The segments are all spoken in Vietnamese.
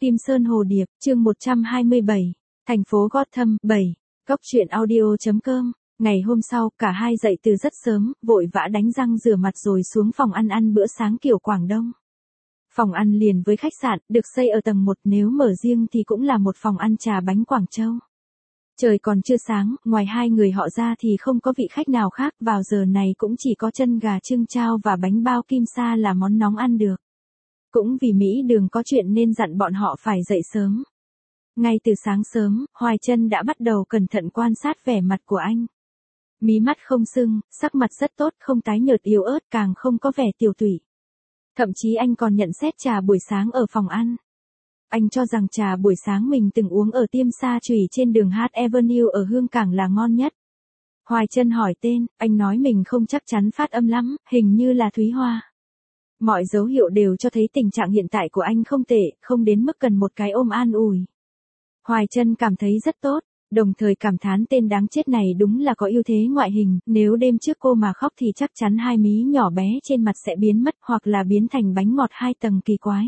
Kim Sơn Hồ Điệp, chương 127, thành phố Gotham, 7, Góc truyện audio.com. Ngày hôm sau, cả hai dậy từ rất sớm, vội vã đánh răng rửa mặt rồi xuống phòng ăn bữa sáng kiểu Quảng Đông. Phòng ăn liền với khách sạn, được xây ở tầng 1, nếu mở riêng thì cũng là một phòng ăn trà bánh Quảng Châu. Trời còn chưa sáng, ngoài hai người họ ra thì không có vị khách nào khác, vào giờ này cũng chỉ có chân gà trưng chao và bánh bao kim sa là món nóng ăn được. Cũng vì Mỹ Đường có chuyện nên dặn bọn họ phải dậy sớm. Ngay từ sáng sớm, Hoài Trân đã bắt đầu cẩn thận quan sát vẻ mặt của anh. Mí mắt không sưng, sắc mặt rất tốt, không tái nhợt yếu ớt, càng không có vẻ tiều tụy. Thậm chí anh còn nhận xét trà buổi sáng ở phòng ăn. Anh cho rằng trà buổi sáng mình từng uống ở tiệm sa chùy trên đường Hart Avenue ở Hương Cảng là ngon nhất. Hoài Trân hỏi tên, anh nói mình không chắc chắn phát âm lắm, hình như là Thúy Hoa. Mọi dấu hiệu đều cho thấy tình trạng hiện tại của anh không tệ, không đến mức cần một cái ôm an ủi. Hoài Trân cảm thấy rất tốt, đồng thời cảm thán tên đáng chết này đúng là có ưu thế ngoại hình, nếu đêm trước cô mà khóc thì chắc chắn hai mí nhỏ bé trên mặt sẽ biến mất hoặc là biến thành bánh ngọt 2 tầng kỳ quái.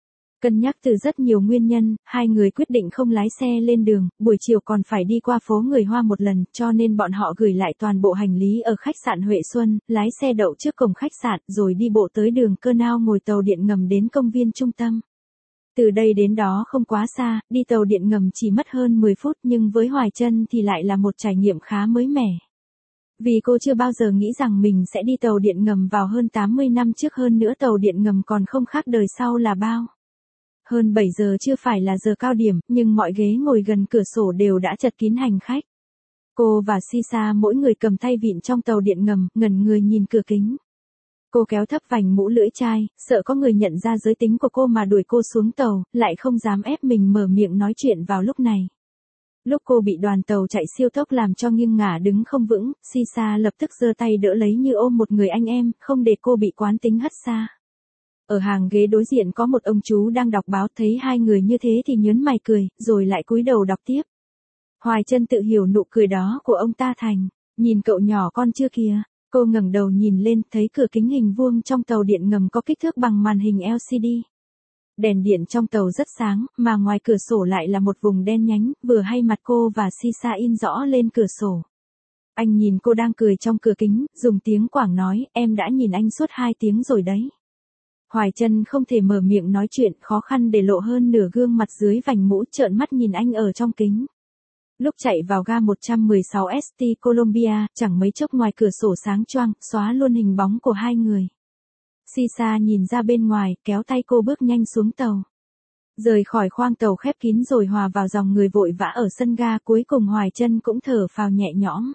Cân nhắc từ rất nhiều nguyên nhân, hai người quyết định không lái xe lên đường, buổi chiều còn phải đi qua phố người Hoa một lần, cho nên bọn họ gửi lại toàn bộ hành lý ở khách sạn Huệ Xuân, lái xe đậu trước cổng khách sạn rồi đi bộ tới đường Canal ngồi tàu điện ngầm đến công viên trung tâm. Từ đây đến đó không quá xa, đi tàu điện ngầm chỉ mất hơn 10 phút nhưng với Hoài Trân thì lại là một trải nghiệm khá mới mẻ. Vì cô chưa bao giờ nghĩ rằng mình sẽ đi tàu điện ngầm vào hơn 80 năm trước, hơn nữa tàu điện ngầm còn không khác đời sau là bao. Hơn 7 giờ chưa phải là giờ cao điểm, nhưng mọi ghế ngồi gần cửa sổ đều đã chật kín hành khách. Cô và Sisa mỗi người cầm tay vịn trong tàu điện ngầm, ngẩn người nhìn cửa kính. Cô kéo thấp vành mũ lưỡi chai, sợ có người nhận ra giới tính của cô mà đuổi cô xuống tàu, lại không dám ép mình mở miệng nói chuyện vào lúc này. Lúc cô bị đoàn tàu chạy siêu tốc làm cho nghiêng ngả đứng không vững, Sisa lập tức giơ tay đỡ lấy như ôm một người anh em, không để cô bị quán tính hất xa. Ở hàng ghế đối diện có một ông chú đang đọc báo, thấy hai người như thế thì nhớn mày cười, rồi lại cúi đầu đọc tiếp. Hoài Trân tự hiểu nụ cười đó của ông ta thành, nhìn cậu nhỏ con chưa kìa. Cô ngẩng đầu nhìn lên, thấy cửa kính hình vuông trong tàu điện ngầm có kích thước bằng màn hình LCD. Đèn điện trong tàu rất sáng, mà ngoài cửa sổ lại là một vùng đen nhánh, vừa hay mặt cô và Sisa in rõ lên cửa sổ. Anh nhìn cô đang cười trong cửa kính, dùng tiếng Quảng nói, em đã nhìn anh suốt 2 tiếng rồi đấy. Hoài Trân không thể mở miệng nói chuyện, khó khăn để lộ hơn nửa gương mặt dưới vành mũ, trợn mắt nhìn anh ở trong kính. Lúc chạy vào ga 116 ST Columbia, chẳng mấy chốc ngoài cửa sổ sáng choang, xóa luôn hình bóng của hai người. Sisa nhìn ra bên ngoài, kéo tay cô bước nhanh xuống tàu. Rời khỏi khoang tàu khép kín rồi hòa vào dòng người vội vã ở sân ga, cuối cùng Hoài Trân cũng thở phào nhẹ nhõm.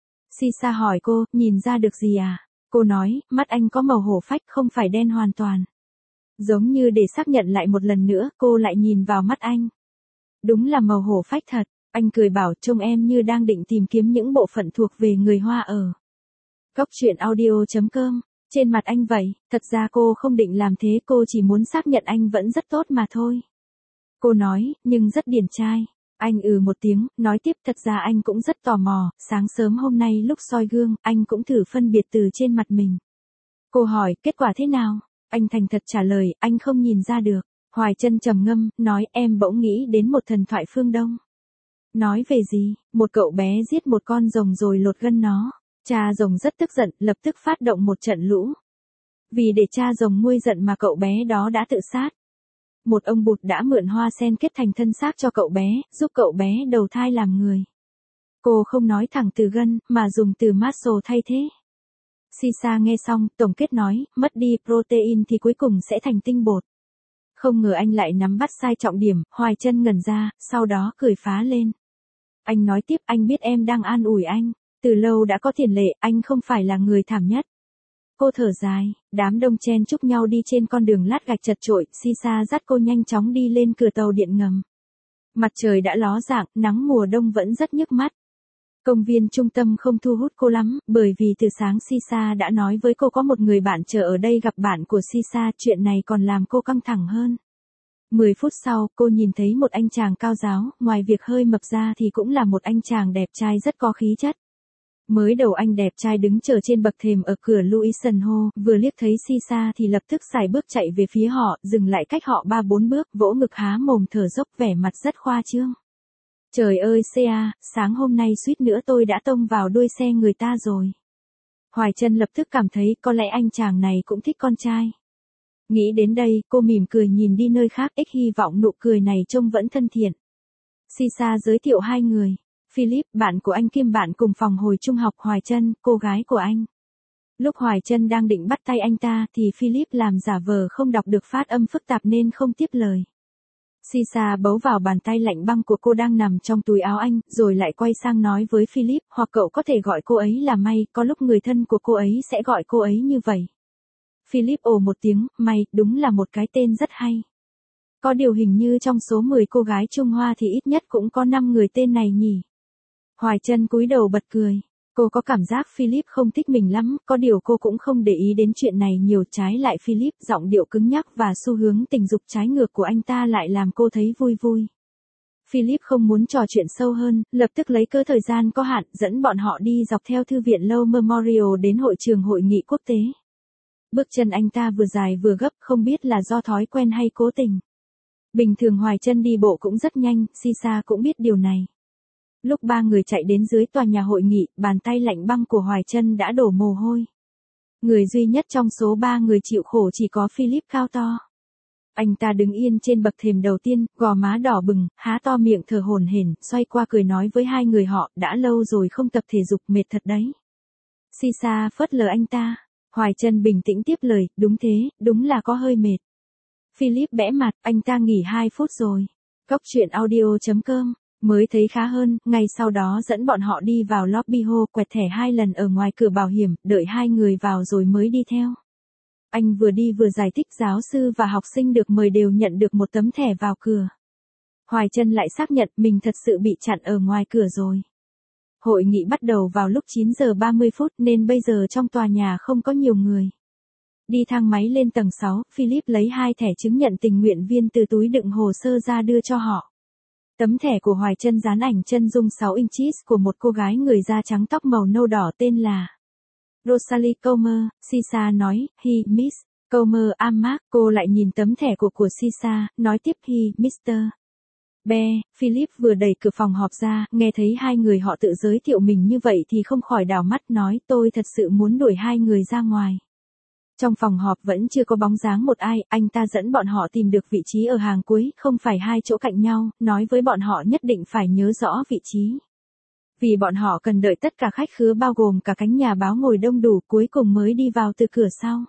Sisa hỏi cô, nhìn ra được gì à? Cô nói, mắt anh có màu hổ phách, không phải đen hoàn toàn. Giống như để xác nhận lại một lần nữa, cô lại nhìn vào mắt anh. Đúng là màu hổ phách thật. Anh cười bảo, trông em như đang định tìm kiếm những bộ phận thuộc về người Hoa ở. Góc truyện audio.com. Trên mặt anh vậy, thật ra cô không định làm thế, cô chỉ muốn xác nhận anh vẫn rất tốt mà thôi. Cô nói, nhưng rất điển trai. Anh một tiếng, nói tiếp, thật ra anh cũng rất tò mò, sáng sớm hôm nay lúc soi gương, anh cũng thử phân biệt từ trên mặt mình. Cô hỏi, kết quả thế nào? Anh thành thật trả lời, anh không nhìn ra được. Hoài Trân trầm ngâm, nói, em bỗng nghĩ đến một thần thoại phương Đông. Nói về gì? Một cậu bé giết một con rồng rồi lột gân nó. Cha rồng rất tức giận, lập tức phát động một trận lũ. Vì để cha rồng nguôi giận mà cậu bé đó đã tự sát. Một ông Bụt đã mượn hoa sen kết thành thân xác cho cậu bé, giúp cậu bé đầu thai làm người. Cô không nói thẳng từ gân, mà dùng từ muscle thay thế. Sisa nghe xong, tổng kết nói, mất đi protein thì cuối cùng sẽ thành tinh bột. Không ngờ anh lại nắm bắt sai trọng điểm, Hoài Trân ngẩn ra, sau đó cười phá lên. Anh nói tiếp, anh biết em đang an ủi anh. Từ lâu đã có tiền lệ, anh không phải là người thảm nhất. Cô thở dài, đám đông chen chúc nhau đi trên con đường lát gạch chật chội, Sisa dắt cô nhanh chóng đi lên cửa tàu điện ngầm. Mặt trời đã ló dạng, nắng mùa đông vẫn rất nhức mắt. Công viên trung tâm không thu hút cô lắm, bởi vì từ sáng Sisa đã nói với cô có một người bạn chờ ở đây gặp bạn của Sisa, chuyện này còn làm cô căng thẳng hơn. 10 phút sau, cô nhìn thấy một anh chàng cao ráo, ngoài việc hơi mập ra thì cũng là một anh chàng đẹp trai rất có khí chất. Mới đầu anh đẹp trai đứng chờ trên bậc thềm ở cửa Louison Hall, vừa liếc thấy Sisa thì lập tức xài bước chạy về phía họ, dừng lại cách họ 3-4 bước, vỗ ngực há mồm thở dốc vẻ mặt rất khoa trương. Trời ơi Sea, sáng hôm nay suýt nữa tôi đã tông vào đuôi xe người ta rồi. Hoài Trân lập tức cảm thấy có lẽ anh chàng này cũng thích con trai. Nghĩ đến đây, cô mỉm cười nhìn đi nơi khác, hy vọng nụ cười này trông vẫn thân thiện. Sisa giới thiệu hai người. Philip, bạn của anh kiêm bạn cùng phòng hồi trung học, Hoài Trân, cô gái của anh. Lúc Hoài Trân đang định bắt tay anh ta thì Philip làm giả vờ không đọc được phát âm phức tạp nên không tiếp lời. Sisa bấu vào bàn tay lạnh băng của cô đang nằm trong túi áo anh, rồi lại quay sang nói với Philip, hoặc cậu có thể gọi cô ấy là May, có lúc người thân của cô ấy sẽ gọi cô ấy như vậy. Philip ồ một tiếng, May, đúng là một cái tên rất hay. Có điều hình như trong số 10 cô gái Trung Hoa thì ít nhất cũng có 5 người tên này nhỉ. Hoài Trân cúi đầu bật cười. Cô có cảm giác Philip không thích mình lắm, có điều cô cũng không để ý đến chuyện này nhiều, trái lại Philip giọng điệu cứng nhắc và xu hướng tình dục trái ngược của anh ta lại làm cô thấy vui vui. Philip không muốn trò chuyện sâu hơn, lập tức lấy cớ thời gian có hạn, dẫn bọn họ đi dọc theo thư viện Low Memorial đến hội trường hội nghị quốc tế. Bước chân anh ta vừa dài vừa gấp, không biết là do thói quen hay cố tình. Bình thường Hoài Trân đi bộ cũng rất nhanh, Sisa cũng biết điều này. Lúc ba người chạy đến dưới tòa nhà hội nghị, bàn tay lạnh băng của Hoài Trân đã đổ mồ hôi. Người duy nhất trong số 3 người chịu khổ chỉ có Philip cao to. Anh ta đứng yên trên bậc thềm đầu tiên, gò má đỏ bừng, há to miệng thở hổn hển, xoay qua cười nói với hai người họ, đã lâu rồi không tập thể dục, mệt thật đấy. Sisa phớt lờ anh ta. Hoài Trân bình tĩnh tiếp lời, đúng thế, đúng là có hơi mệt. Philip bẽ mặt, anh ta nghỉ 2 phút rồi. Cóc truyện audio.com mới thấy khá hơn, ngay sau đó dẫn bọn họ đi vào lobby hall, quẹt thẻ 2 lần ở ngoài cửa bảo hiểm, đợi hai người vào rồi mới đi theo. Anh vừa đi vừa giải thích giáo sư và học sinh được mời đều nhận được một tấm thẻ vào cửa. Hoài Trân lại xác nhận mình thật sự bị chặn ở ngoài cửa rồi. Hội nghị bắt đầu vào lúc 9 giờ 30 phút nên bây giờ trong tòa nhà không có nhiều người. Đi thang máy lên tầng 6, Philip lấy 2 thẻ chứng nhận tình nguyện viên từ túi đựng hồ sơ ra đưa cho họ. Tấm thẻ của Hoài Trân dán ảnh chân dung 6 inches của một cô gái người da trắng tóc màu nâu đỏ tên là Rosalie Comer. Sisa nói, he, miss. Comer Mark. Cô lại nhìn tấm thẻ của Sisa, nói tiếp he, Mr. Be. Philip vừa đẩy cửa phòng họp ra, nghe thấy hai người họ tự giới thiệu mình như vậy thì không khỏi đảo mắt, nói tôi thật sự muốn đuổi hai người ra ngoài. Trong phòng họp vẫn chưa có bóng dáng một ai, anh ta dẫn bọn họ tìm được vị trí ở hàng cuối, không phải 2 chỗ cạnh nhau, nói với bọn họ nhất định phải nhớ rõ vị trí. Vì bọn họ cần đợi tất cả khách khứa bao gồm cả cánh nhà báo ngồi đông đủ cuối cùng mới đi vào từ cửa sau.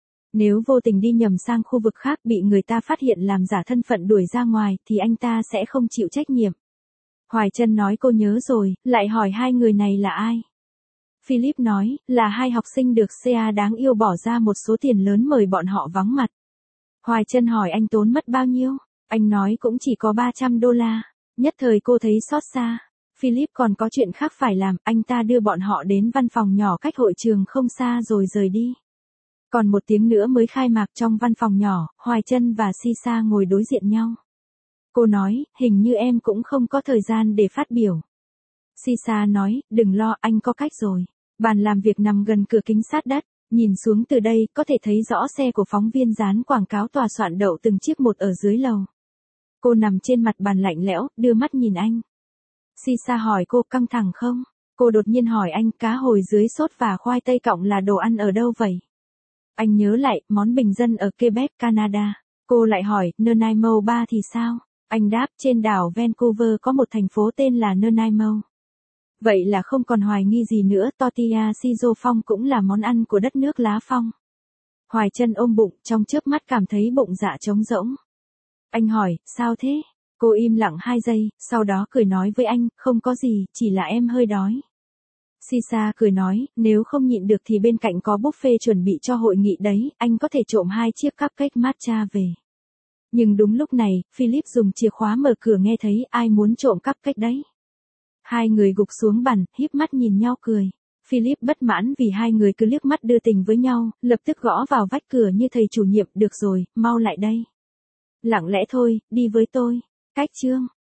Nếu vô tình đi nhầm sang khu vực khác bị người ta phát hiện làm giả thân phận đuổi ra ngoài thì anh ta sẽ không chịu trách nhiệm. Hoài Trân nói cô nhớ rồi, lại hỏi hai người này là ai. Philip nói, là 2 học sinh được Sea đáng yêu bỏ ra một số tiền lớn mời bọn họ vắng mặt. Hoài Trân hỏi anh tốn mất bao nhiêu, anh nói cũng chỉ có $300. Nhất thời cô thấy xót xa. Philip còn có chuyện khác phải làm, anh ta đưa bọn họ đến văn phòng nhỏ cách hội trường không xa rồi rời đi. Còn 1 tiếng nữa mới khai mạc. Trong văn phòng nhỏ, Hoài Trân và Sisa ngồi đối diện nhau. Cô nói, hình như em cũng không có thời gian để phát biểu. Sisa nói, đừng lo, anh có cách rồi. Bàn làm việc nằm gần cửa kính sát đất, nhìn xuống từ đây có thể thấy rõ xe của phóng viên dán quảng cáo tòa soạn đậu từng chiếc một ở dưới lầu. Cô nằm trên mặt bàn lạnh lẽo, đưa mắt nhìn anh. Sisa hỏi cô căng thẳng không? Cô đột nhiên hỏi anh, cá hồi dưới sốt và khoai tây cọng là đồ ăn ở đâu vậy? Anh nhớ lại, món bình dân ở Quebec, Canada. Cô lại hỏi, Nanaimo Ba thì sao? Anh đáp, trên đảo Vancouver có một thành phố tên là Nanaimo. Vậy là không còn hoài nghi gì nữa, tortilla sizo phong cũng là món ăn của đất nước lá phong. Hoài Trân ôm bụng, trong chớp mắt cảm thấy bụng dạ trống rỗng. Anh hỏi, sao thế? Cô im lặng 2 giây, sau đó cười nói với anh, không có gì, chỉ là em hơi đói. Sisa cười nói, nếu không nhịn được thì bên cạnh có buffet chuẩn bị cho hội nghị đấy, anh có thể trộm 2 chiếc cupcake matcha về. Nhưng đúng lúc này, Philip dùng chìa khóa mở cửa nghe thấy ai muốn trộm cupcake đấy. Hai người gục xuống bàn, híp mắt nhìn nhau cười. Philip bất mãn vì hai người cứ liếc mắt đưa tình với nhau, lập tức gõ vào vách cửa như thầy chủ nhiệm, được rồi, mau lại đây. Lặng lẽ thôi, đi với tôi. Cách chương.